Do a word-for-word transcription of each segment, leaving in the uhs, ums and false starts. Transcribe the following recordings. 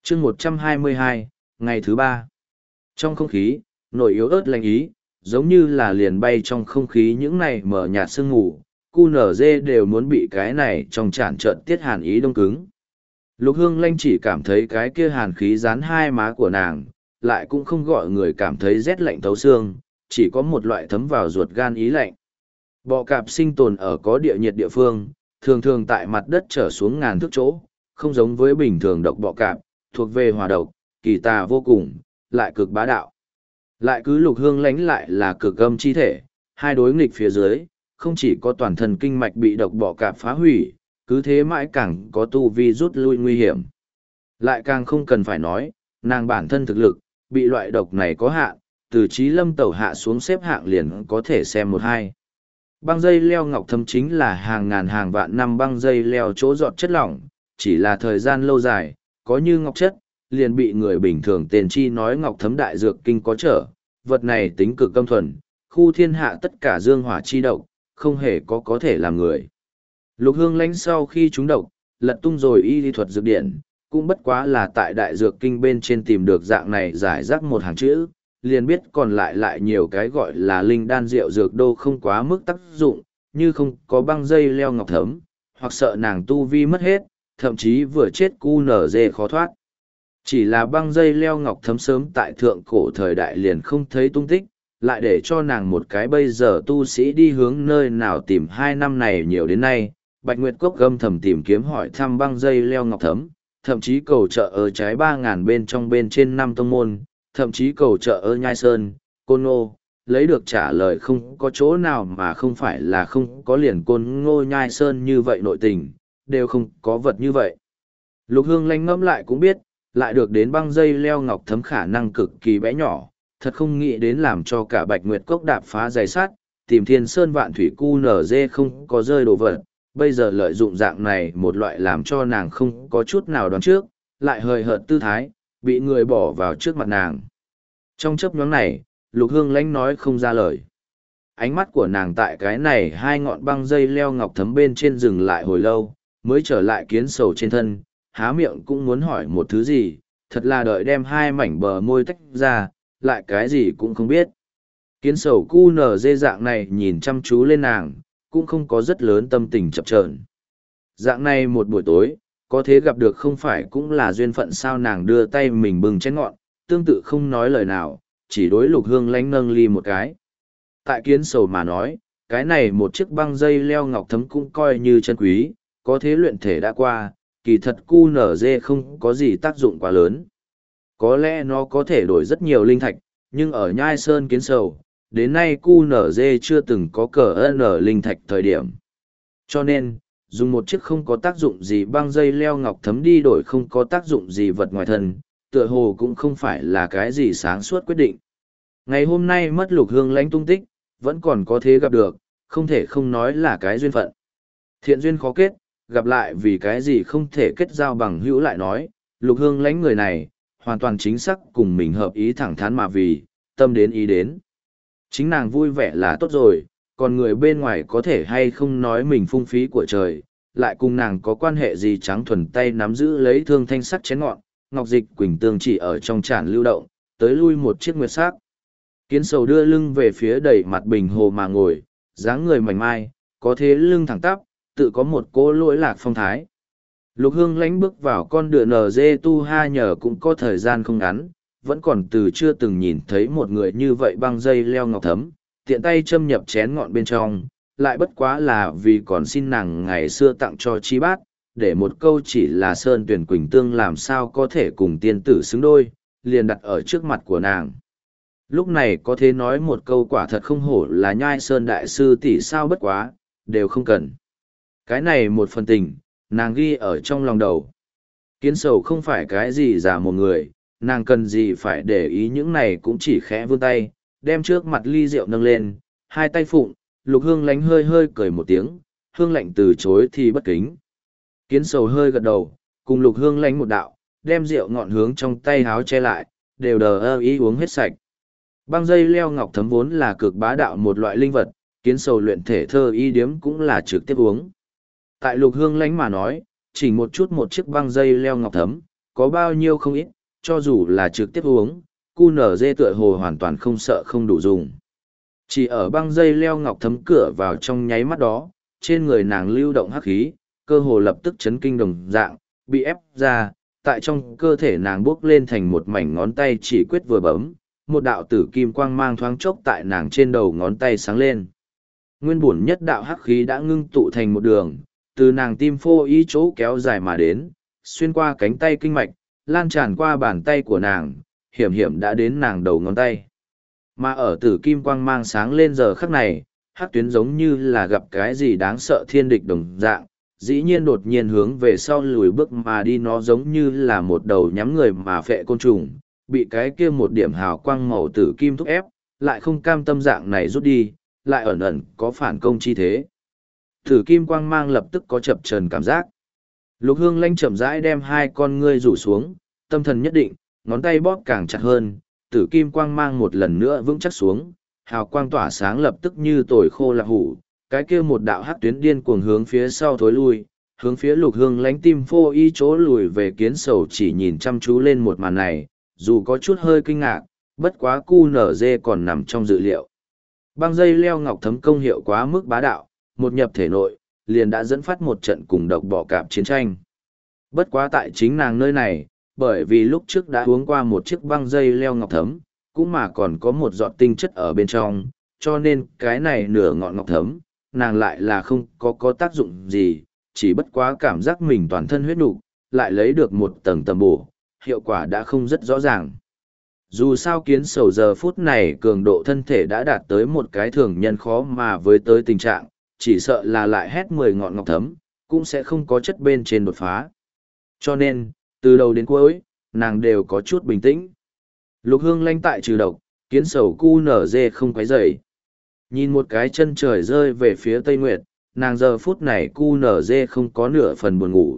chương một trăm hai mươi hai, ngày thứ ba. Trong không khí, nổi yếu ớt lạnh ý, giống như là liền bay trong không khí những này mở nhạt sương mù, cu nở dê đều muốn bị cái này trong tràn trợn tiết hàn ý đông cứng. Lục Hương Lanh chỉ cảm thấy cái kia hàn khí dán hai má của nàng, lại cũng không gọi người cảm thấy rét lạnh thấu xương, chỉ có một loại thấm vào ruột gan ý lạnh. Bọ cạp sinh tồn ở có địa nhiệt địa phương, thường thường tại mặt đất trở xuống ngàn thước chỗ, không giống với bình thường độc bọ cạp, thuộc về hỏa độc, kỳ tà vô cùng, lại cực bá đạo. Lại cứ Lục Hương Lánh lại là cực âm chi thể, hai đối nghịch phía dưới, không chỉ có toàn thân kinh mạch bị độc bọ cạp phá hủy, cứ thế mãi càng có tu vi rút lui nguy hiểm. Lại càng không cần phải nói, nàng bản thân thực lực, bị loại độc này có hạn, từ trí lâm tẩu hạ xuống xếp hạng liền có thể xem một hai. Băng dây leo ngọc thấm chính là hàng ngàn hàng vạn năm băng dây leo chỗ giọt chất lỏng, chỉ là thời gian lâu dài, có như ngọc chất, liền bị người bình thường tên chi nói ngọc thấm đại dược kinh có trở, vật này tính cực âm thuần, khu thiên hạ tất cả dương hỏa chi độc, không hề có có thể làm người. Lục Hương Lánh sau khi trúng độc, lật tung rồi y lý thuật dược điển, cũng bất quá là tại đại dược kinh bên trên tìm được dạng này giải rác một hàng chữ, liền biết còn lại lại nhiều cái gọi là linh đan rượu dược đô không quá mức tác dụng, như không có băng dây leo ngọc thấm, hoặc sợ nàng tu vi mất hết, thậm chí vừa chết cu nở dê khó thoát. Chỉ là băng dây leo ngọc thấm sớm tại thượng cổ thời đại liền không thấy tung tích, lại để cho nàng một cái bây giờ tu sĩ đi hướng nơi nào tìm hai năm này nhiều đến nay, Bạch Nguyệt Cốc gâm thầm tìm kiếm hỏi thăm băng dây leo ngọc thấm, thậm chí cầu trợ ở trái ba ngàn bên trong bên trên năm tông môn, thậm chí cầu trợ ở Nhai Sơn, Côn Ngô, lấy được trả lời không có chỗ nào mà không phải là không có liền Côn Ngô Nhai Sơn như vậy nội tình, đều không có vật như vậy. Lục Hương Lanh ngẫm lại cũng biết, lại được đến băng dây leo ngọc thấm khả năng cực kỳ bé nhỏ, thật không nghĩ đến làm cho cả Bạch Nguyệt Cốc đạp phá giày sắt, tìm thiên sơn vạn thủy cu nở dê không có rơi đồ vật, bây giờ lợi dụng dạng này một loại làm cho nàng không có chút nào đoán trước, lại hời hợt tư thái, bị người bỏ vào trước mặt nàng. Trong chấp nhóm này, Lục Hương Lánh nói không ra lời. Ánh mắt của nàng tại cái này hai ngọn băng dây leo ngọc thấm bên trên dừng lại hồi lâu, mới trở lại kiến sầu trên thân, há miệng cũng muốn hỏi một thứ gì, thật là đợi đem hai mảnh bờ môi tách ra, lại cái gì cũng không biết. Kiến sầu cu nở dê dạng này nhìn chăm chú lên nàng, cũng không có rất lớn tâm tình chập chờn. Dạng này một buổi tối, có thế gặp được không phải cũng là duyên phận sao nàng đưa tay mình bừng chén ngọn, tương tự không nói lời nào, chỉ đối Lục Hương Lánh nâng ly một cái. Tại kiến sầu mà nói, cái này một chiếc băng dây leo ngọc thấm cũng coi như chân quý, có thế luyện thể đã qua, kỳ thật cu nở dê không có gì tác dụng quá lớn. Có lẽ nó có thể đổi rất nhiều linh thạch, nhưng ở Nhai Sơn kiến sầu, đến nay cu nở dê chưa từng có cờ nở linh thạch thời điểm. Cho nên, dùng một chiếc không có tác dụng gì băng dây leo ngọc thấm đi đổi không có tác dụng gì vật ngoài thân, tựa hồ cũng không phải là cái gì sáng suốt quyết định. Ngày hôm nay mất Lục Hương Lánh tung tích, vẫn còn có thế gặp được, không thể không nói là cái duyên phận. Thiện duyên khó kết, gặp lại vì cái gì không thể kết giao bằng hữu lại nói, Lục Hương Lánh người này, hoàn toàn chính xác cùng mình hợp ý thẳng thắn mà vì, tâm đến ý đến. Chính nàng vui vẻ là tốt rồi, còn người bên ngoài có thể hay không nói mình phung phí của trời, lại cùng nàng có quan hệ gì trắng thuần tay nắm giữ lấy thương thanh sắt chén ngọn, ngọc dịch quỳnh tương chỉ ở trong tràn lưu động, tới lui một chiếc nguyệt sắc. Kiến sầu đưa lưng về phía đầy mặt bình hồ mà ngồi, dáng người mảnh mai, có thế lưng thẳng tắp, tự có một cỗ lỗi lạc phong thái. Lục Hương Lánh bước vào con đường nờ dê tu ha nhờ cũng có thời gian không ngắn, vẫn còn từ chưa từng nhìn thấy một người như vậy băng dây leo ngọc thấm, tiện tay châm nhập chén ngọn bên trong, lại bất quá là vì còn xin nàng ngày xưa tặng cho chi bát, để một câu chỉ là sơn tuyển quỳnh tương làm sao có thể cùng tiên tử xứng đôi, liền đặt ở trước mặt của nàng. Lúc này có thể nói một câu quả thật không hổ là Nhai Sơn đại sư tỷ sao bất quá, đều không cần. Cái này một phần tình, nàng ghi ở trong lòng đầu. Kiến sầu không phải cái gì giả một người, nàng cần gì phải để ý những này cũng chỉ khẽ vươn tay, đem trước mặt ly rượu nâng lên, hai tay phụng, Lục Hương Lánh hơi hơi cười một tiếng, Hương Lạnh từ chối thì bất kính. Kiến sầu hơi gật đầu, cùng Lục Hương Lánh một đạo, đem rượu ngọn hướng trong tay háo che lại, đều đờ ơ ý uống hết sạch. Băng dây leo ngọc thấm vốn là cực bá đạo một loại linh vật, kiến sầu luyện thể thơ y điếm cũng là trực tiếp uống. Tại Lục Hương Lánh mà nói, chỉ một chút một chiếc băng dây leo ngọc thấm, có bao nhiêu không ít, cho dù là trực tiếp uống, cu nở dê tựa hồ hoàn toàn không sợ không đủ dùng. Chỉ ở băng dây leo ngọc thấm cửa vào trong nháy mắt đó, trên người nàng lưu động hắc khí, cơ hồ lập tức chấn kinh đồng dạng, bị ép ra, tại trong cơ thể nàng bước lên thành một mảnh ngón tay chỉ quyết vừa bấm, một đạo tử kim quang mang thoáng chốc tại nàng trên đầu ngón tay sáng lên. Nguyên bổn nhất đạo hắc khí đã ngưng tụ thành một đường, từ nàng tim phô y chỗ kéo dài mà đến, xuyên qua cánh tay kinh mạch, lan tràn qua bàn tay của nàng, hiểm hiểm đã đến nàng đầu ngón tay. Mà ở tử kim quang mang sáng lên giờ khắc này, hắc tuyến giống như là gặp cái gì đáng sợ thiên địch đồng dạng, dĩ nhiên đột nhiên hướng về sau lùi bước mà đi, nó giống như là một đầu nhắm người mà phệ côn trùng, bị cái kia một điểm hào quang màu tử kim thúc ép, lại không cam tâm dạng này rút đi, lại ẩn ẩn có phản công chi thế. Tử kim quang mang lập tức có chập chờn cảm giác. Lục Hương Lanh chậm rãi đem hai con ngươi rủ xuống, tâm thần nhất định, ngón tay bóp càng chặt hơn, tử kim quang mang một lần nữa vững chắc xuống, hào quang tỏa sáng lập tức như tồi khô lạc hủ, cái kia một đạo hắc tuyến điên cuồng hướng phía sau thối lui, hướng phía Lục Hương Lánh tim phô y chỗ lùi về. Kiến Sầu chỉ nhìn chăm chú lên một màn này, dù có chút hơi kinh ngạc, bất quá cu nở dê còn nằm trong dự liệu. Băng dây leo ngọc thấm công hiệu quá mức bá đạo, một nhập thể nội, liền đã dẫn phát một trận cùng độc bọ cạp chiến tranh. Bất quá tại chính nàng nơi này, bởi vì lúc trước đã uống qua một chiếc băng dây leo ngọc thấm, cũng mà còn có một giọt tinh chất ở bên trong, cho nên cái này nửa ngọn ngọc thấm, nàng lại là không có có tác dụng gì, chỉ bất quá cảm giác mình toàn thân huyết nục, lại lấy được một tầng tầm bổ, hiệu quả đã không rất rõ ràng. Dù sao Kiến Sầu giờ phút này cường độ thân thể đã đạt tới một cái thường nhân khó mà với tới tình trạng, chỉ sợ là lại hét mười ngọn ngọc thấm, cũng sẽ không có chất bên trên đột phá. Cho nên, từ đầu đến cuối, nàng đều có chút bình tĩnh. Lục Hương Lanh tại trừ độc, Kiến Sầu cu nở dê không quấy rầy. Nhìn một cái chân trời rơi về phía Tây Nguyệt, nàng giờ phút này cu nở dê không có nửa phần buồn ngủ.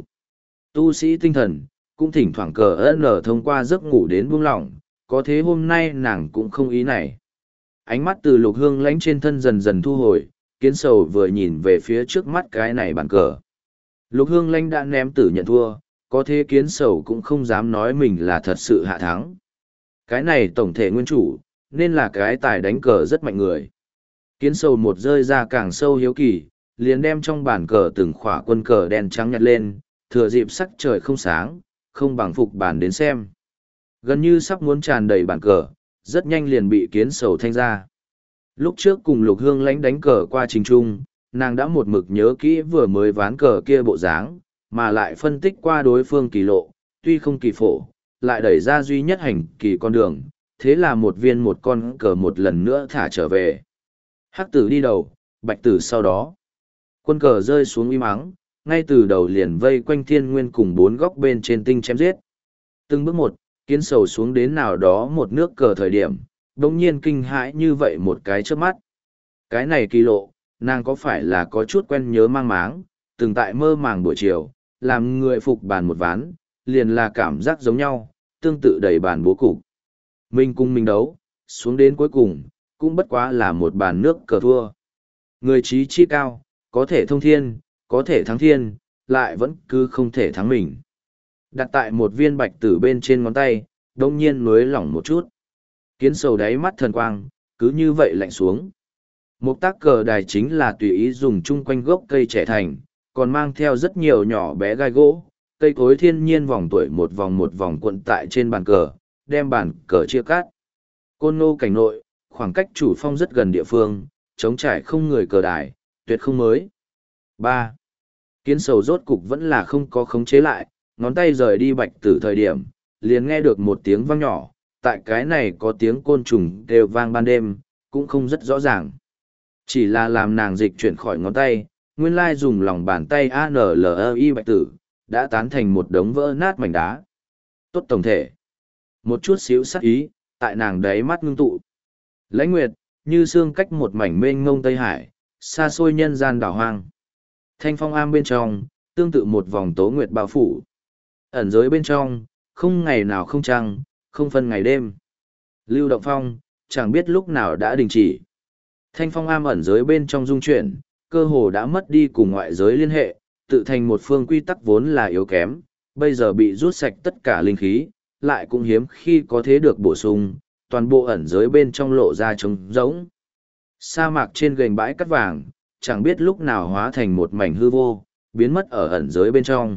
Tu sĩ tinh thần, cũng thỉnh thoảng cờ ơn nở thông qua giấc ngủ đến buông lỏng, có thế hôm nay nàng cũng không ý này. Ánh mắt từ Lục Hương Lánh trên thân dần dần thu hồi, Kiến Sầu vừa nhìn về phía trước mắt cái này bàn cờ. Lục Hương Lánh đã ném tử nhận thua, có thế Kiến Sầu cũng không dám nói mình là thật sự hạ thắng. Cái này tổng thể nguyên chủ, nên là cái tài đánh cờ rất mạnh người. Kiến Sầu một rơi ra càng sâu hiếu kỳ, liền đem trong bàn cờ từng khỏa quân cờ đen trắng nhặt lên, thừa dịp sắc trời không sáng, không bằng phục bàn đến xem. Gần như sắp muốn tràn đầy bàn cờ, rất nhanh liền bị Kiến Sầu thanh ra. Lúc trước cùng Lục Hương Lánh đánh cờ qua trình trung, nàng đã một mực nhớ kỹ vừa mới ván cờ kia bộ dáng, mà lại phân tích qua đối phương kỳ lộ, tuy không kỳ phổ, lại đẩy ra duy nhất hành kỳ con đường, thế là một viên một con cờ một lần nữa thả trở về. Hắc tử đi đầu, bạch tử sau đó. Quân cờ rơi xuống im ắng, ngay từ đầu liền vây quanh thiên nguyên cùng bốn góc bên trên tinh chém giết. Từng bước một, Kiến Sầu xuống đến nào đó một nước cờ thời điểm, đồng nhiên kinh hãi như vậy một cái trước mắt. Cái này kỳ lộ, nàng có phải là có chút quen nhớ mang máng, từng tại mơ màng buổi chiều, làm người phục bàn một ván, liền là cảm giác giống nhau, tương tự đầy bàn bố cục. Mình cùng mình đấu, xuống đến cuối cùng, cũng bất quá là một bàn nước cờ thua. Người trí chi cao, có thể thông thiên, có thể thắng thiên, lại vẫn cứ không thể thắng mình. Đặt tại một viên bạch tử bên trên ngón tay, đông nhiên nối lỏng một chút. Kiến Sầu đáy mắt thần quang, cứ như vậy lạnh xuống. Một tác cờ đài chính là tùy ý dùng chung quanh gốc cây trẻ thành, còn mang theo rất nhiều nhỏ bé gai gỗ, cây cối thiên nhiên vòng tuổi một vòng một vòng cuộn tại trên bàn cờ, đem bàn cờ chia cắt. Côn Ngô cảnh nội, khoảng cách chủ phong rất gần địa phương, trống trải không người cờ đài, tuyệt không mới. ba. Kiến Sầu rốt cục vẫn là không có khống chế lại, ngón tay rời đi bạch tử thời điểm, liền nghe được một tiếng vang nhỏ, tại cái này có tiếng côn trùng đều vang ban đêm, cũng không rất rõ ràng. Chỉ là làm nàng dịch chuyển khỏi ngón tay, nguyên lai dùng lòng bàn tay a n l e i bạch tử, đã tán thành một đống vỡ nát mảnh đá. Tốt tổng thể. Một chút xíu sắc ý, tại nàng đáy mắt ngưng tụ. Lãnh nguyệt, như xương cách một mảnh mênh mông Tây Hải, xa xôi nhân gian đảo hoang. Thanh phong am bên trong, tương tự một vòng tố nguyệt bao phủ. Ẩn giới bên trong, không ngày nào không trăng, không phân ngày đêm. Lưu động phong, chẳng biết lúc nào đã đình chỉ. Thanh phong am ẩn giới bên trong dung chuyển, cơ hồ đã mất đi cùng ngoại giới liên hệ, tự thành một phương quy tắc vốn là yếu kém, bây giờ bị rút sạch tất cả linh khí, lại cũng hiếm khi có thế được bổ sung, toàn bộ ẩn giới bên trong lộ ra trống rỗng. Sa mạc trên gành bãi cắt vàng, chẳng biết lúc nào hóa thành một mảnh hư vô, biến mất ở ẩn giới bên trong.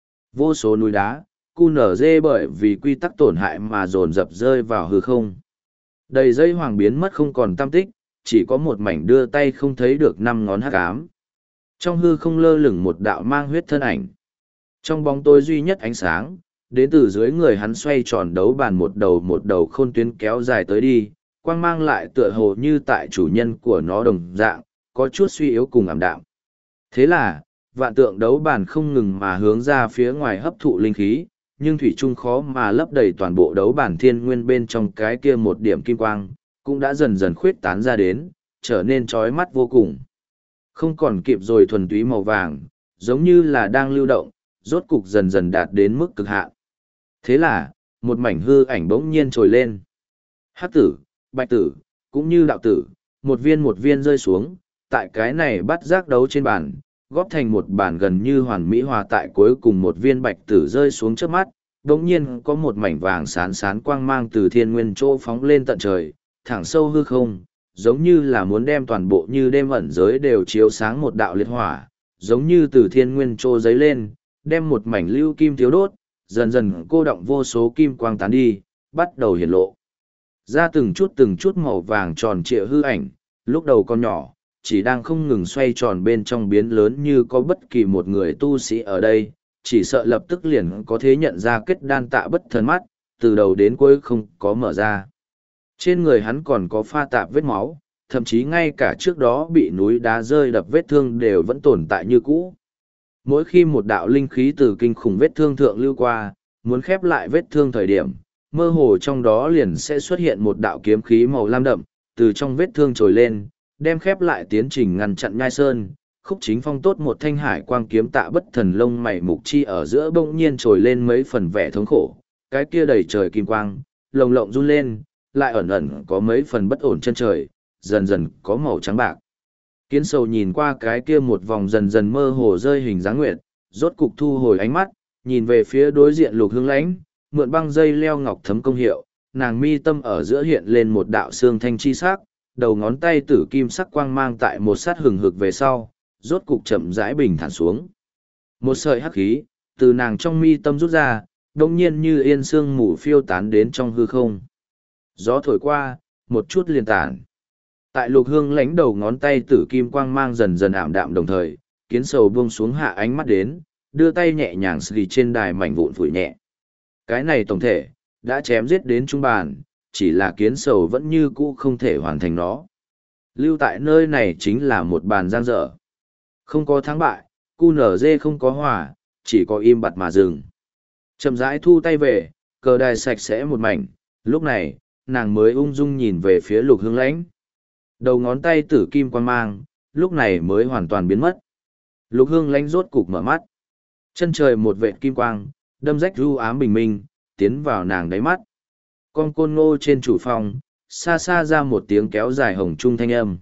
Vô số núi đá, cu nở dê bởi vì quy tắc tổn hại mà dồn dập rơi vào hư không. Đầy dây hoàng biến mất không còn tăm tích, chỉ có một mảnh đưa tay không thấy được năm ngón hắc ám. Trong hư không lơ lửng một đạo mang huyết thân ảnh. Trong bóng tối duy nhất ánh sáng, đến từ dưới người hắn xoay tròn đấu bàn một đầu một đầu khôn tuyến kéo dài tới đi, quang mang lại tựa hồ như tại chủ nhân của nó đồng dạng, có chút suy yếu cùng ảm đạm. Thế là, vạn tượng đấu bàn không ngừng mà hướng ra phía ngoài hấp thụ linh khí, nhưng thủy chung khó mà lấp đầy toàn bộ đấu bản thiên nguyên bên trong cái kia một điểm kim quang, cũng đã dần dần khuyết tán ra đến, trở nên chói mắt vô cùng. Không còn kịp rồi thuần túy màu vàng, giống như là đang lưu động, rốt cục dần dần đạt đến mức cực hạn. Thế là, một mảnh hư ảnh bỗng nhiên trồi lên. Hắc tử, bạch tử, cũng như đạo tử, một viên một viên rơi xuống, tại cái này bắt giác đấu trên bàn, góp thành một bản gần như hoàn mỹ hòa tại cuối cùng một viên bạch tử rơi xuống trước mắt, đống nhiên có một mảnh vàng sán sán quang mang từ thiên nguyên chỗ phóng lên tận trời, thẳng sâu hư không, giống như là muốn đem toàn bộ như đêm ẩn giới đều chiếu sáng một đạo liệt hỏa, giống như từ thiên nguyên chỗ giấy lên, đem một mảnh lưu kim thiếu đốt, dần dần cô động vô số kim quang tán đi, bắt đầu hiển lộ. Ra từng chút từng chút màu vàng tròn trịa hư ảnh, lúc đầu con nhỏ, chỉ đang không ngừng xoay tròn bên trong biến lớn như có bất kỳ một người tu sĩ ở đây, chỉ sợ lập tức liền có thể nhận ra kết đan tạ bất thần mắt, từ đầu đến cuối không có mở ra. Trên người hắn còn có pha tạp vết máu, thậm chí ngay cả trước đó bị núi đá rơi đập vết thương đều vẫn tồn tại như cũ. Mỗi khi một đạo linh khí từ kinh khủng vết thương thượng lưu qua, muốn khép lại vết thương thời điểm, mơ hồ trong đó liền sẽ xuất hiện một đạo kiếm khí màu lam đậm, từ trong vết thương trồi lên, đem khép lại tiến trình ngăn chặn nhai sơn. Khúc Chính Phong tốt một thanh hải quang kiếm tạ bất thần lông mày mục chi ở giữa bỗng nhiên trồi lên mấy phần vẻ thống khổ, cái kia đầy trời kim quang, lồng lộng run lên, lại ẩn ẩn có mấy phần bất ổn chân trời, dần dần có màu trắng bạc. Kiến sầu nhìn qua cái kia một vòng dần dần mơ hồ rơi hình dáng nguyệt, rốt cục thu hồi ánh mắt, nhìn về phía đối diện Lục Hương Lãnh, mượn băng dây leo ngọc thấm công hiệu, nàng mi tâm ở giữa hiện lên một đạo xương thanh chi sắc, đầu ngón tay tử kim sắc quang mang tại một sát hừng hực về sau, rốt cục chậm rãi bình thản xuống. Một sợi hắc khí, từ nàng trong mi tâm rút ra, đồng nhiên như yên sương mù phiêu tán đến trong hư không. Gió thổi qua, một chút liền tản. Tại Lục Hương Lãnh đầu ngón tay tử kim quang mang dần dần ảm đạm đồng thời, Kiến sầu buông xuống hạ ánh mắt đến, đưa tay nhẹ nhàng xì trên đài mảnh vụn phủi nhẹ. Cái này tổng thể, đã chém giết đến trung bàn, chỉ là Kiến sầu vẫn như cũ không thể hoàn thành nó. Lưu tại nơi này chính là một bàn giang dở. Không có thắng bại, cu nở dê không có hòa, chỉ có im bặt mà dừng. Chậm rãi thu tay về, cờ đài sạch sẽ một mảnh, lúc này, nàng mới ung dung nhìn về phía Lục Hương Lãnh. Đầu ngón tay tử kim quan mang, lúc này mới hoàn toàn biến mất. Lục Hương Lãnh rốt cục mở mắt. Chân trời một vệt kim quang, đâm rách ru ám bình minh, tiến vào nàng đáy mắt. Con côn ngô trên chủ phòng, xa xa ra một tiếng kéo dài hồng trung thanh âm.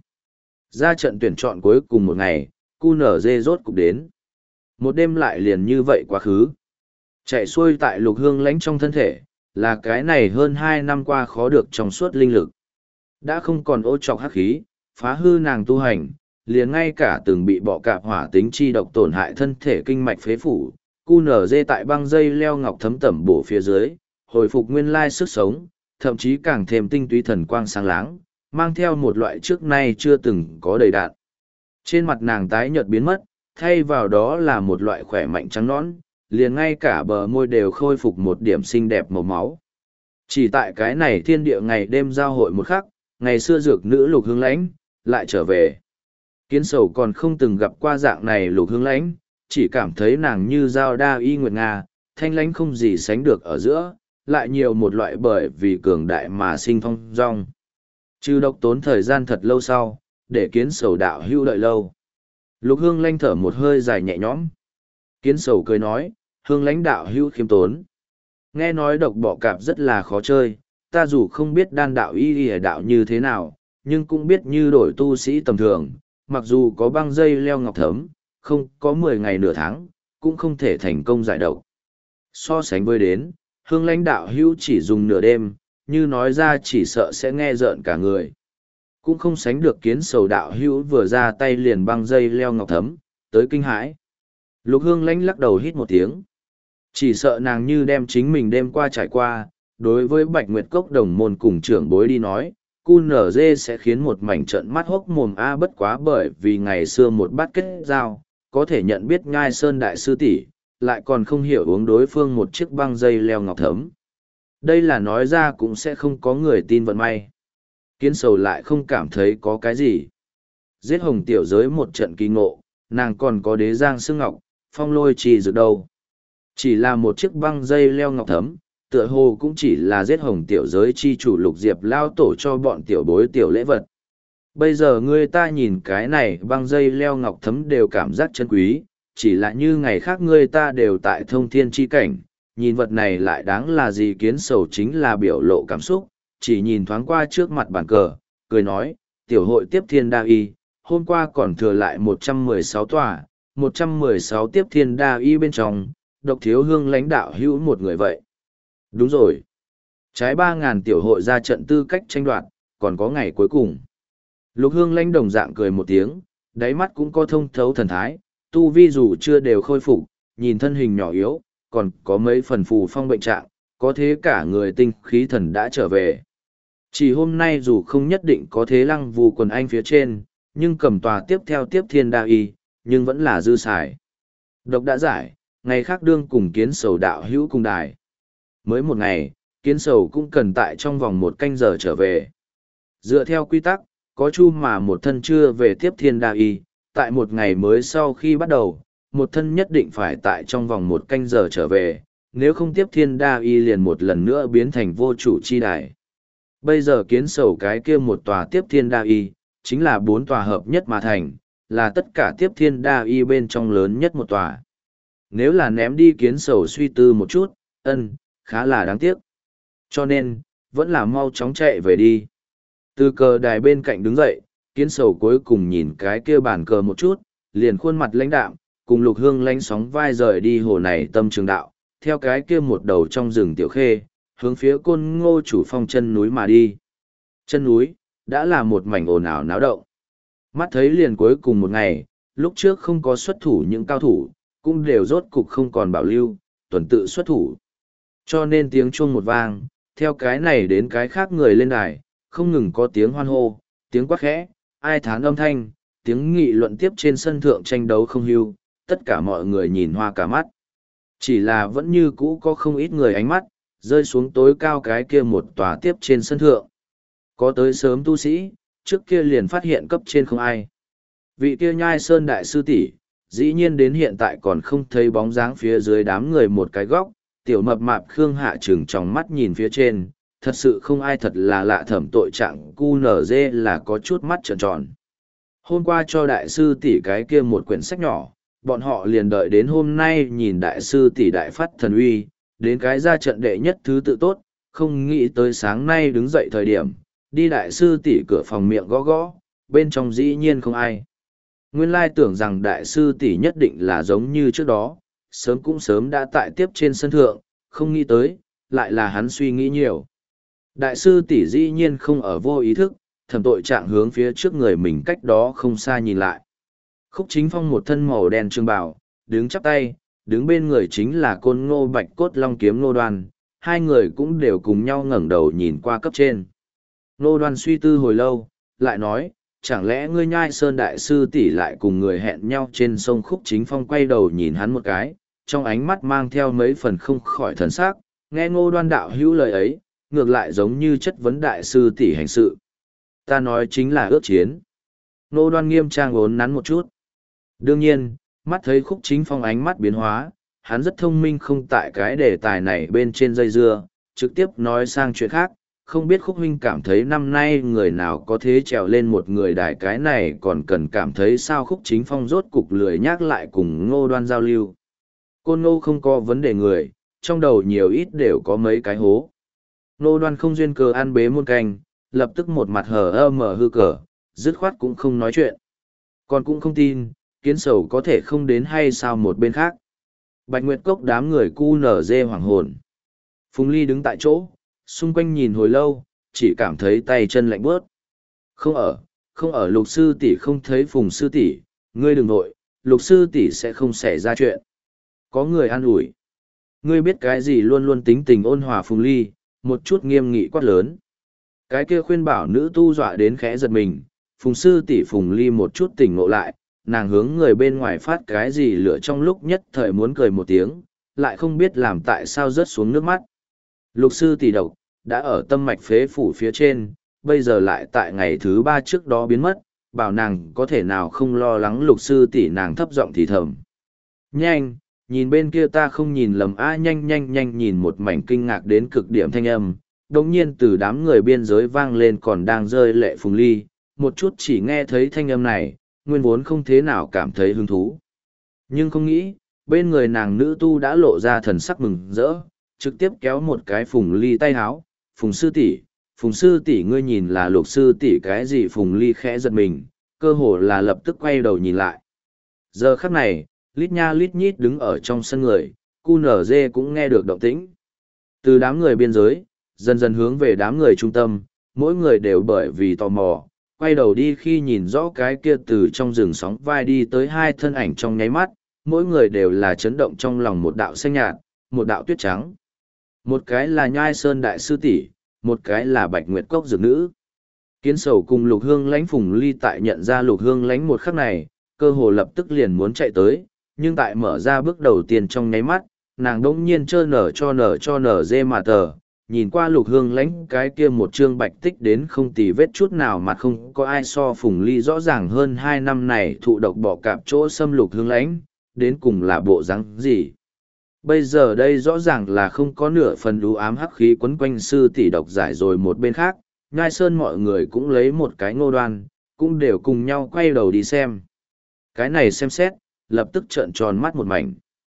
Ra trận tuyển chọn cuối cùng một ngày, cu nở dê rốt cục đến. Một đêm lại liền như vậy quá khứ. Chạy xuôi tại Lục Hương Lãnh trong thân thể, là cái này hơn hai năm qua khó được trong suốt linh lực. Đã không còn ô trọc hắc khí, phá hư nàng tu hành, liền ngay cả từng bị bọ cạp hỏa tính chi độc tổn hại thân thể kinh mạch phế phủ, cu nở dê tại băng dây leo ngọc thấm tẩm bổ phía dưới, hồi phục nguyên lai sức sống, thậm chí càng thêm tinh túy thần quang sáng láng, mang theo một loại trước nay chưa từng có đầy đạn. Trên mặt nàng tái nhợt biến mất, thay vào đó là một loại khỏe mạnh trắng nõn, liền ngay cả bờ môi đều khôi phục một điểm xinh đẹp màu máu. Chỉ tại cái này thiên địa ngày đêm giao hội một khắc, ngày xưa dược nữ Lục Hương Lãnh lại trở về. Kiến sầu còn không từng gặp qua dạng này Lục Hương Lãnh, chỉ cảm thấy nàng như dao đa y nguyệt nga, thanh lãnh không gì sánh được ở giữa, lại nhiều một loại bởi vì cường đại mà sinh phong dong. Trừ độc tốn thời gian thật lâu sau, để kiến sầu đạo hưu đợi lâu. Lục Hương Lãnh thở một hơi dài nhẹ nhõm. Kiến sầu cười nói, Hương Lãnh đạo hưu khiêm tốn. Nghe nói độc bọ cạp rất là khó chơi, ta dù không biết đan đạo y y đạo như thế nào, nhưng cũng biết như đổi tu sĩ tầm thường, mặc dù có băng dây leo ngọc thấm, không có mười ngày nửa tháng, cũng không thể thành công giải độc. so sánh với đến, Hương lãnh đạo hữu chỉ dùng nửa đêm, như nói ra chỉ sợ sẽ nghe rợn cả người. Cũng không sánh được Kiến Sầu đạo hữu vừa ra tay liền băng dây leo ngọc thấm, tới kinh hãi. Lục Hương lãnh lắc đầu hít một tiếng. Chỉ sợ nàng như đem chính mình đêm qua trải qua, đối với Bạch Nguyệt Cốc đồng môn cùng trưởng bối đi nói, cu nở dê sẽ khiến một mảnh trận mắt hốc mồm a bất quá bởi vì ngày xưa một bát kết giao, có thể nhận biết Nhai Sơn đại sư tỷ, lại còn không hiểu uống đối phương một chiếc băng dây leo ngọc thấm. Đây là nói ra cũng sẽ không có người tin vận may. Kiến Sầu lại không cảm thấy có cái gì. Giết hồng tiểu giới một trận kỳ ngộ, nàng còn có đế giang xương ngọc, phong lôi trì dược đâu. Chỉ là một chiếc băng dây leo ngọc thấm, tựa hồ cũng chỉ là giết hồng tiểu giới chi chủ lục diệp lao tổ cho bọn tiểu bối tiểu lễ vật. Bây giờ người ta nhìn cái này băng dây leo ngọc thấm đều cảm giác chân quý, chỉ là như ngày khác người ta đều tại thông thiên chi cảnh, nhìn vật này lại đáng là gì. Kiến Sầu chính là biểu lộ cảm xúc, chỉ nhìn thoáng qua trước mặt bàn cờ, cười nói, tiểu hội tiếp thiên đa y, hôm qua còn thừa lại một trăm mười sáu tòa, một trăm mười sáu tiếp thiên đa y bên trong, độc thiếu Hương lãnh đạo hữu một người vậy. Đúng rồi. Trái ba ngàn tiểu hội ra trận tư cách tranh đoạt, còn có ngày cuối cùng. Lục Hương lãnh đồng dạng cười một tiếng, đáy mắt cũng có thông thấu thần thái, tu vi dù chưa đều khôi phục, nhìn thân hình nhỏ yếu, còn có mấy phần phù phong bệnh trạng, có thế cả người tinh khí thần đã trở về. Chỉ hôm nay dù không nhất định có thế lăng vù quần anh phía trên, nhưng cầm tòa tiếp theo tiếp thiên đa y, nhưng vẫn là dư xài. Độc đã giải, ngày khác đương cùng Kiến Sầu đạo hữu cùng đài. Mới một ngày, Kiến Sầu cũng cần tại trong vòng một canh giờ trở về. Dựa theo quy tắc, có chu mà một thân chưa về tiếp thiên đa y, tại một ngày mới sau khi bắt đầu, một thân nhất định phải tại trong vòng một canh giờ trở về, nếu không tiếp thiên đa y liền một lần nữa biến thành vô chủ chi đài. Bây giờ Kiến Sầu cái kia một tòa tiếp thiên đa y, chính là bốn tòa hợp nhất mà thành, là tất cả tiếp thiên đa y bên trong lớn nhất một tòa. Nếu là ném đi Kiến Sầu suy tư một chút, ân, khá là đáng tiếc. Cho nên, vẫn là mau chóng chạy về đi. Từ cờ đài bên cạnh đứng dậy, Kiến Sầu cuối cùng nhìn cái kia bàn cờ một chút, liền khuôn mặt lãnh đạm, cùng Lục Hương lãnh sóng vai rời đi hồ này tâm trường đạo, theo cái kia một đầu trong rừng tiểu khê, hướng phía Côn Ngô chủ phong chân núi mà đi. Chân núi, đã là một mảnh ồn ào náo động. Mắt thấy liền cuối cùng một ngày, lúc trước không có xuất thủ những cao thủ, cũng đều rốt cục không còn bảo lưu, tuần tự xuất thủ. Cho nên tiếng chuông một vang, theo cái này đến cái khác người lên đài, không ngừng có tiếng hoan hô, tiếng quát khẽ, ai thán âm thanh, tiếng nghị luận tiếp trên sân thượng tranh đấu không hưu, tất cả mọi người nhìn hoa cả mắt. Chỉ là vẫn như cũ có không ít người ánh mắt, rơi xuống tối cao cái kia một tòa tiếp trên sân thượng. Có tới sớm tu sĩ, trước kia liền phát hiện cấp trên không ai. Vị kia Nhai Sơn đại sư tỷ, dĩ nhiên đến hiện tại còn không thấy bóng dáng phía dưới đám người một cái góc, tiểu mập mạp Khương Hạ trừng trong mắt nhìn phía trên, thật sự không ai thật là lạ thẩm tội trạng cu nở dê là có chút mắt trợn tròn. Hôm qua cho đại sư tỷ cái kia một quyển sách nhỏ, bọn họ liền đợi đến hôm nay nhìn đại sư tỷ đại phát thần uy, đến cái ra trận đệ nhất thứ tự tốt, không nghĩ tới sáng nay đứng dậy thời điểm, đi đại sư tỷ cửa phòng miệng gõ gõ, bên trong dĩ nhiên không ai. Nguyên lai tưởng rằng đại sư tỷ nhất định là giống như trước đó, sớm cũng sớm đã tại tiếp trên sân thượng, không nghĩ tới, lại là hắn suy nghĩ nhiều. Đại sư tỷ dĩ nhiên không ở vô ý thức, thẩm tội trạng hướng phía trước người mình cách đó không xa nhìn lại. Khúc Chính Phong một thân màu đen trường bào, đứng chắp tay, đứng bên người chính là Côn Ngô Bạch Cốt Long Kiếm Ngô Đoan, hai người cũng đều cùng nhau ngẩng đầu nhìn qua cấp trên. Ngô Đoan suy tư hồi lâu, lại nói, chẳng lẽ ngươi Nhai Sơn đại sư tỷ lại cùng người hẹn nhau trên sông. Khúc Chính Phong quay đầu nhìn hắn một cái, trong ánh mắt mang theo mấy phần không khỏi thần sắc, nghe Ngô Đoan đạo hữu lời ấy, ngược lại giống như chất vấn đại sư tỷ hành sự. Ta nói chính là ước chiến. Ngô Đoan nghiêm trang ốn nắn một chút. Đương nhiên, mắt thấy Khúc Chính Phong ánh mắt biến hóa, hắn rất thông minh không tại cái đề tài này bên trên dây dưa, trực tiếp nói sang chuyện khác. Không biết Khúc huynh cảm thấy năm nay người nào có thế trèo lên một người đài cái này còn cần cảm thấy sao. Khúc Chính Phong rốt cục lười nhắc lại cùng Ngô Đoan giao lưu. Côn Ngô không có vấn đề người, trong đầu nhiều ít đều có mấy cái hố. Ngô Đoan không duyên cớ ăn bế muôn canh, lập tức một mặt hờ ơ mở hư cờ, dứt khoát cũng không nói chuyện. Còn cũng không tin, Kiến Sầu có thể không đến hay sao một bên khác. Bạch Nguyệt Cốc đám người cu nở dê hoàng hồn. Phùng Ly đứng tại chỗ, xung quanh nhìn hồi lâu, chỉ cảm thấy tay chân lạnh bớt. Không ở, không ở lục sư tỷ không thấy Phùng sư tỷ, ngươi đừng nội, lục sư tỷ sẽ không xảy ra chuyện. Có người an ủi. Ngươi biết cái gì luôn luôn tính tình ôn hòa Phùng Ly, một chút nghiêm nghị quát lớn. Cái kia khuyên bảo nữ tu dọa đến khẽ giật mình, Phùng sư tỷ Phùng Ly một chút tỉnh ngộ lại, nàng hướng người bên ngoài phát cái gì lửa trong lúc nhất thời muốn cười một tiếng, lại không biết làm tại sao rớt xuống nước mắt. Lục sư tỷ độc, đã ở tâm mạch phế phủ phía trên, bây giờ lại tại ngày thứ ba trước đó biến mất, bảo nàng có thể nào không lo lắng lục sư tỷ nàng thấp giọng thì thầm. Nhanh, nhìn bên kia ta không nhìn lầm a nhanh nhanh nhanh nhìn một mảnh kinh ngạc đến cực điểm thanh âm, đồng nhiên từ đám người biên giới vang lên còn đang rơi lệ Phùng Ly, một chút chỉ nghe thấy thanh âm này, nguyên vốn không thế nào cảm thấy hứng thú. Nhưng không nghĩ, bên người nàng nữ tu đã lộ ra thần sắc mừng rỡ, trực tiếp kéo một cái Phùng Ly tay háo, Phùng sư tỷ, Phùng sư tỷ ngươi nhìn là lục sư tỷ cái gì. Phùng Ly khẽ giật mình, cơ hồ là lập tức quay đầu nhìn lại. Giờ khắc này, lít nha lít nhít đứng ở trong sân người, cu nở dê cũng nghe được động tĩnh. Từ đám người biên giới, dần dần hướng về đám người trung tâm, mỗi người đều bởi vì tò mò, quay đầu đi khi nhìn rõ cái kia từ trong rừng sóng vai đi tới hai thân ảnh trong nháy mắt, mỗi người đều là chấn động trong lòng một đạo xanh nhạt, một đạo tuyết trắng. Một cái là Nhai Sơn Đại Sư tỷ, một cái là Bạch Nguyệt Cốc Dược Nữ. Kiến Sầu cùng Lục Hương Lánh Phùng Ly tại nhận ra Lục Hương Lánh một khắc này, cơ hồ lập tức liền muốn chạy tới, nhưng tại mở ra bước đầu tiên trong nháy mắt, nàng đỗng nhiên trơ nở cho nở cho nở dê mà tờ, nhìn qua Lục Hương Lánh cái kia một trương bạch tích đến không tì vết chút nào mà không có ai so Phùng Ly rõ ràng hơn hai năm này thụ độc bỏ cạp chỗ xâm Lục Hương Lánh, đến cùng là bộ rắn gì. Bây giờ đây rõ ràng là không có nửa phần đú ám hắc khí quấn quanh sư tỷ độc giải rồi một bên khác, Nhai Sơn mọi người cũng lấy một cái ngô đoan, cũng đều cùng nhau quay đầu đi xem. Cái này xem xét, lập tức trợn tròn mắt một mảnh.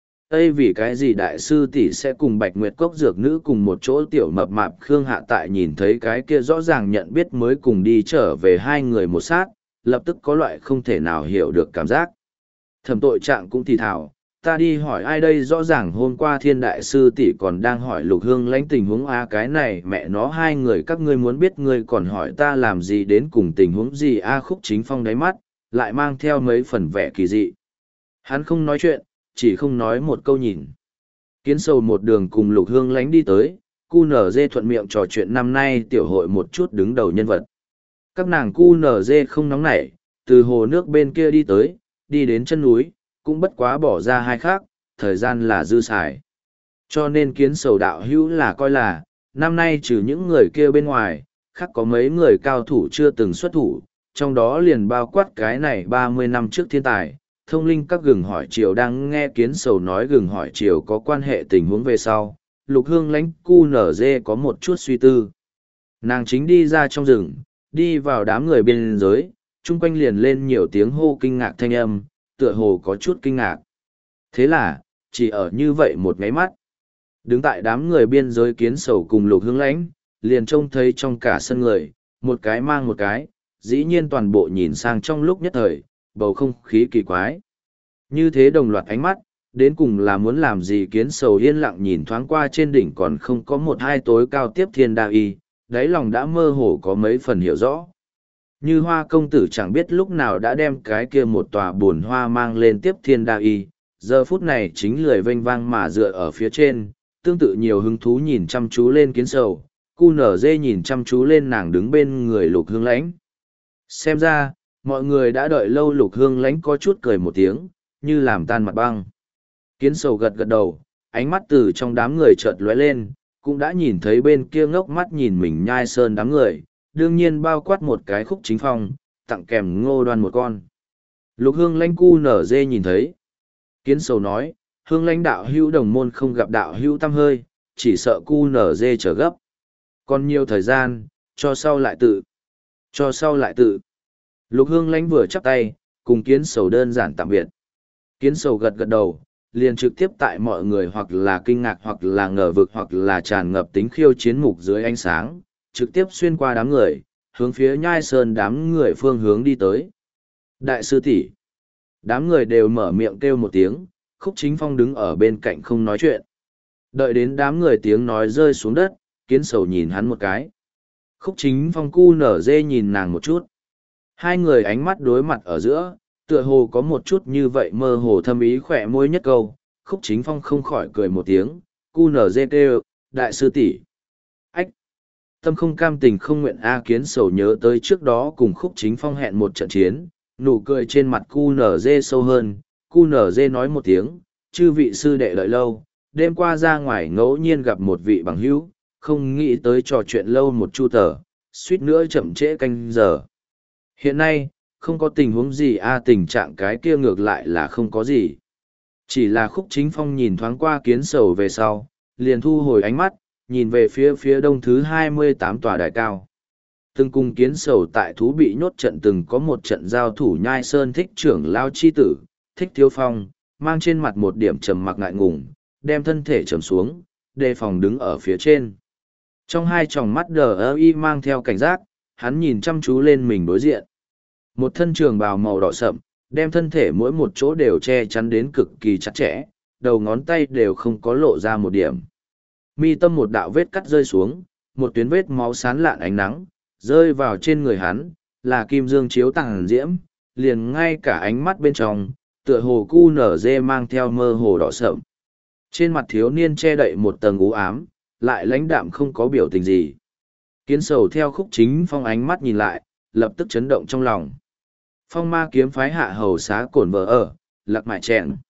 Ây vì cái gì đại sư tỷ sẽ cùng Bạch Nguyệt Cốc Dược Nữ cùng một chỗ tiểu mập mạp Khương Hạ Tại nhìn thấy cái kia rõ ràng nhận biết mới cùng đi trở về hai người một sát, lập tức có loại không thể nào hiểu được cảm giác. Thẩm tội trạng cũng thì thảo, ta đi hỏi ai đây rõ ràng hôm qua thiên đại sư tỷ còn đang hỏi Lục Hương Lãnh tình huống a cái này mẹ nó hai người các ngươi muốn biết ngươi còn hỏi ta làm gì đến cùng tình huống gì a Khúc Chính Phong đáy mắt, lại mang theo mấy phần vẻ kỳ dị. Hắn không nói chuyện, chỉ không nói một câu nhìn. Kiến Sầu một đường cùng Lục Hương Lãnh đi tới, cu nở dê thuận miệng trò chuyện năm nay tiểu hội một chút đứng đầu nhân vật. Các nàng cu nở dê không nóng nảy, từ hồ nước bên kia đi tới, đi đến chân núi, cũng bất quá bỏ ra hai khác, thời gian là dư xài. Cho nên Kiến Sầu đạo hữu là coi là, năm nay trừ những người kia bên ngoài, khác có mấy người cao thủ chưa từng xuất thủ, trong đó liền bao quát cái này ba mươi năm trước thiên tài. Thông linh các gừng hỏi triều đang nghe Kiến Sầu nói gừng hỏi triều có quan hệ tình huống về sau, Lục Hương Lãnh cu nở dê có một chút suy tư. Nàng chính đi ra trong rừng, đi vào đám người bên giới, chung quanh liền lên nhiều tiếng hô kinh ngạc thanh âm, tựa hồ có chút kinh ngạc. Thế là, chỉ ở như vậy một ngáy mắt, đứng tại đám người biên giới Kiến Sầu cùng Lục Hương Lãnh, liền trông thấy trong cả sân người, một cái mang một cái, dĩ nhiên toàn bộ nhìn sang trong lúc nhất thời, bầu không khí kỳ quái. Như thế đồng loạt ánh mắt, đến cùng là muốn làm gì Kiến Sầu yên lặng nhìn thoáng qua trên đỉnh còn không có một hai tối cao tiếp thiên đa y, đáy lòng đã mơ hồ có mấy phần hiểu rõ. Như Hoa công tử chẳng biết lúc nào đã đem cái kia một tòa buồn hoa mang lên tiếp thiên đa y, giờ phút này chính lười vênh vang mà dựa ở phía trên, tương tự nhiều hứng thú nhìn chăm chú lên Kiến Sầu, cu nở dê nhìn chăm chú lên nàng đứng bên người Lục Hương Lãnh. Xem ra, mọi người đã đợi lâu. Lục Hương Lãnh có chút cười một tiếng, như làm tan mặt băng. Kiến Sầu gật gật đầu, ánh mắt từ trong đám người chợt lóe lên, cũng đã nhìn thấy bên kia ngốc mắt nhìn mình Nhai Sơn đám người, đương nhiên bao quát một cái Khúc Chính Phong, tặng kèm Ngô Đoan một con. Lục Hương Lãnh cu nở dê nhìn thấy. Kiến Sầu nói, Hương Lãnh đạo hữu đồng môn không gặp đạo hữu tăm hơi, chỉ sợ cu nở dê trở gấp. Còn nhiều thời gian, cho sau lại tự. Cho sau lại tự. Lục Hương Lãnh vừa chắp tay, cùng Kiến Sầu đơn giản tạm biệt. Kiến Sầu gật gật đầu, liền trực tiếp tại mọi người hoặc là kinh ngạc hoặc là ngờ vực hoặc là tràn ngập tính khiêu chiến mục dưới ánh sáng, trực tiếp xuyên qua đám người, hướng phía Nhai Sơn đám người phương hướng đi tới. Đại sư tỷ, đám người đều mở miệng kêu một tiếng, Khúc Chính Phong đứng ở bên cạnh không nói chuyện. Đợi đến đám người tiếng nói rơi xuống đất, Kiến Sầu nhìn hắn một cái. Khúc Chính Phong cu nở dê nhìn nàng một chút. Hai người ánh mắt đối mặt ở giữa, tựa hồ có một chút như vậy mơ hồ thâm ý khỏe môi nhất câu. Khúc Chính Phong không khỏi cười một tiếng, cu nở dê kêu, đại sư tỷ. Ách! Tâm không cam tình không nguyện A Kiến Sầu nhớ tới trước đó cùng Khúc Chính Phong hẹn một trận chiến, nụ cười trên mặt cu nở dê sâu hơn. Cu nở dê nói một tiếng, chư vị sư đệ đợi lâu, đêm qua ra ngoài ngẫu nhiên gặp một vị bằng hữu, không nghĩ tới trò chuyện lâu một chu tờ, suýt nữa chậm trễ canh giờ. Hiện nay, không có tình huống gì a tình trạng cái kia ngược lại là không có gì. Chỉ là Khúc Chính Phong nhìn thoáng qua Kiến Sầu về sau, liền thu hồi ánh mắt, nhìn về phía phía đông thứ hai mươi tám tòa đài cao. Từng cùng Kiến Sầu tại thú bị nhốt trận từng có một trận giao thủ nhai sơn thích trưởng lao chi tử, thích thiếu phong, mang trên mặt một điểm trầm mặc ngại ngùng, đem thân thể trầm xuống, đề phòng đứng ở phía trên. Trong hai tròng mắt đờ ơ y mang theo cảnh giác, hắn nhìn chăm chú lên mình đối diện. Một thân trường bào màu đỏ sậm, đem thân thể mỗi một chỗ đều che chắn đến cực kỳ chặt chẽ, đầu ngón tay đều không có lộ ra một điểm. Mi tâm một đạo vết cắt rơi xuống, một tuyến vết máu sán lạn ánh nắng, rơi vào trên người hắn, là kim dương chiếu tàng diễm, liền ngay cả ánh mắt bên trong, tựa hồ cu nở dê mang theo mơ hồ đỏ sậm. Trên mặt thiếu niên che đậy một tầng u ám, lại lãnh đạm không có biểu tình gì. Kiến Sầu theo Khúc Chính Phong ánh mắt nhìn lại, lập tức chấn động trong lòng. Phong ma kiếm phái hạ hầu xá cổn vợ ở, lạc mại chẹn.